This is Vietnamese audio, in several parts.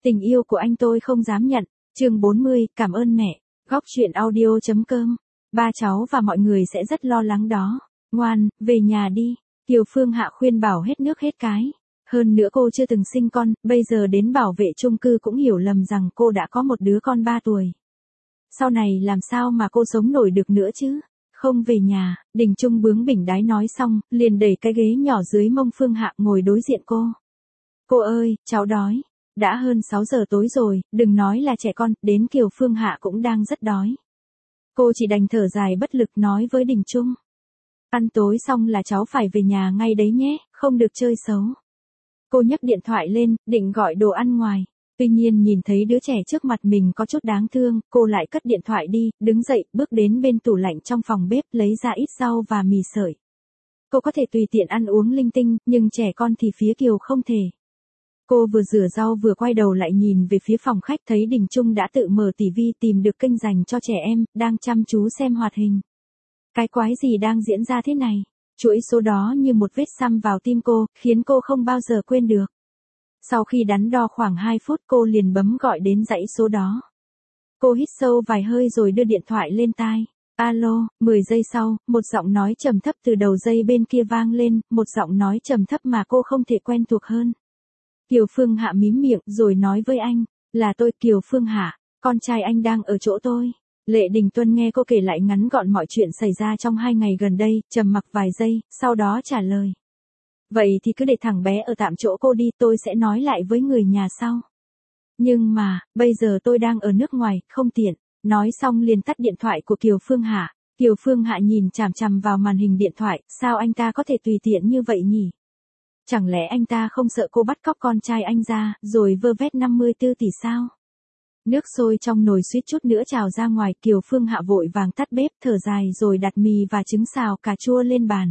Tình yêu của anh tôi không dám nhận. Chương 40, cảm ơn mẹ. Góc truyện audio.com. Ba cháu và mọi người sẽ rất lo lắng đó. Ngoan, về nhà đi. Kiều Phương Hạ khuyên bảo hết nước hết cái. Hơn nữa cô chưa từng sinh con, bây giờ đến bảo vệ chung cư cũng hiểu lầm rằng cô đã có một đứa con 3 tuổi. Sau này làm sao mà cô sống nổi được nữa chứ? Không về nhà, Đình Trung bướng bỉnh đái nói xong, liền đẩy cái ghế nhỏ dưới mông Phương Hạ ngồi đối diện cô. Cô ơi, cháu đói. Đã hơn 6 giờ tối rồi, đừng nói là trẻ con, đến Kiều Phương Hạ cũng đang rất đói. Cô chỉ đành thở dài bất lực nói với Đình Trung. Ăn tối xong là cháu phải về nhà ngay đấy nhé, không được chơi xấu. Cô nhấc điện thoại lên, định gọi đồ ăn ngoài. Tuy nhiên nhìn thấy đứa trẻ trước mặt mình có chút đáng thương, cô lại cất điện thoại đi, đứng dậy, bước đến bên tủ lạnh trong phòng bếp lấy ra ít rau và mì sợi. Cô có thể tùy tiện ăn uống linh tinh, nhưng trẻ con thì phía Kiều không thể. Cô vừa rửa rau vừa quay đầu lại nhìn về phía phòng khách thấy Đình Trung đã tự mở tivi tìm được kênh dành cho trẻ em, đang chăm chú xem hoạt hình. Cái quái gì đang diễn ra thế này? Chuỗi số đó như một vết xăm vào tim cô, khiến cô không bao giờ quên được. Sau khi đắn đo khoảng 2 phút cô liền bấm gọi đến dãy số đó. Cô hít sâu vài hơi rồi đưa điện thoại lên tai. Alo, 10 giây sau, một giọng nói trầm thấp từ đầu dây bên kia vang lên, một giọng nói trầm thấp mà cô không thể quen thuộc hơn. Kiều Phương Hạ mím miệng rồi nói với anh, là tôi Kiều Phương Hạ, con trai anh đang ở chỗ tôi. Lệ Đình Tuân nghe cô kể lại ngắn gọn mọi chuyện xảy ra trong 2 ngày gần đây, trầm mặc vài giây, sau đó trả lời. Vậy thì cứ để thằng bé ở tạm chỗ cô đi, tôi sẽ nói lại với người nhà sau. Nhưng mà, bây giờ tôi đang ở nước ngoài, không tiện. Nói xong liền tắt điện thoại của Kiều Phương Hạ. Kiều Phương Hạ nhìn chằm chằm vào màn hình điện thoại, sao anh ta có thể tùy tiện như vậy nhỉ? Chẳng lẽ anh ta không sợ cô bắt cóc con trai anh ra, rồi vơ vét 54 tỷ sao? Nước sôi trong nồi suýt chút nữa trào ra ngoài, Kiều Phương Hạ vội vàng tắt bếp, thở dài rồi đặt mì và trứng xào cà chua lên bàn.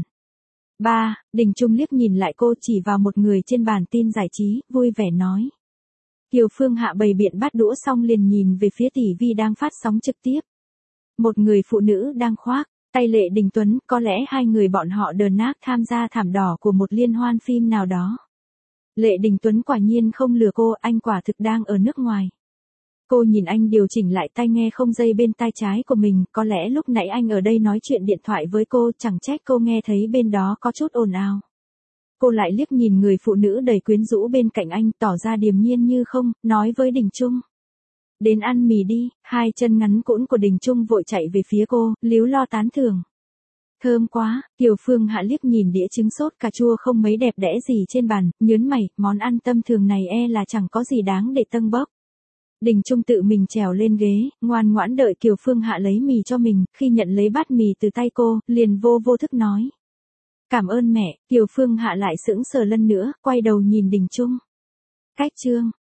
Ba, Đình Trung liếc nhìn lại cô chỉ vào một người trên bàn tin giải trí, vui vẻ nói. Kiều Phương Hạ bày biện bát đũa xong liền nhìn về phía tỷ vi đang phát sóng trực tiếp. Một người phụ nữ đang khoác tay Lệ Đình Tuấn, có lẽ hai người bọn họ đờn nát tham gia thảm đỏ của một liên hoan phim nào đó. Lệ Đình Tuấn quả nhiên không lừa cô, anh quả thực đang ở nước ngoài. Cô nhìn anh điều chỉnh lại tai nghe không dây bên tai trái của mình, có lẽ lúc nãy anh ở đây nói chuyện điện thoại với cô, chẳng trách cô nghe thấy bên đó có chút ồn ào. Cô lại liếc nhìn người phụ nữ đầy quyến rũ bên cạnh anh, tỏ ra điềm nhiên như không, nói với Đình Trung. Đến ăn mì đi, hai chân ngắn cũn của Đình Trung vội chạy về phía cô, líu lo tán thưởng. Thơm quá, Kiều Phương Hạ liếc nhìn đĩa trứng sốt cà chua không mấy đẹp đẽ gì trên bàn, nhớn mày, món ăn tâm thường này là chẳng có gì đáng để tâng bốc. Đình Trung tự mình trèo lên ghế, ngoan ngoãn đợi Kiều Phương Hạ lấy mì cho mình, khi nhận lấy bát mì từ tay cô, liền vô thức nói. Cảm ơn mẹ, Kiều Phương Hạ lại sững sờ lần nữa, quay đầu nhìn Đình Trung. Cách chương.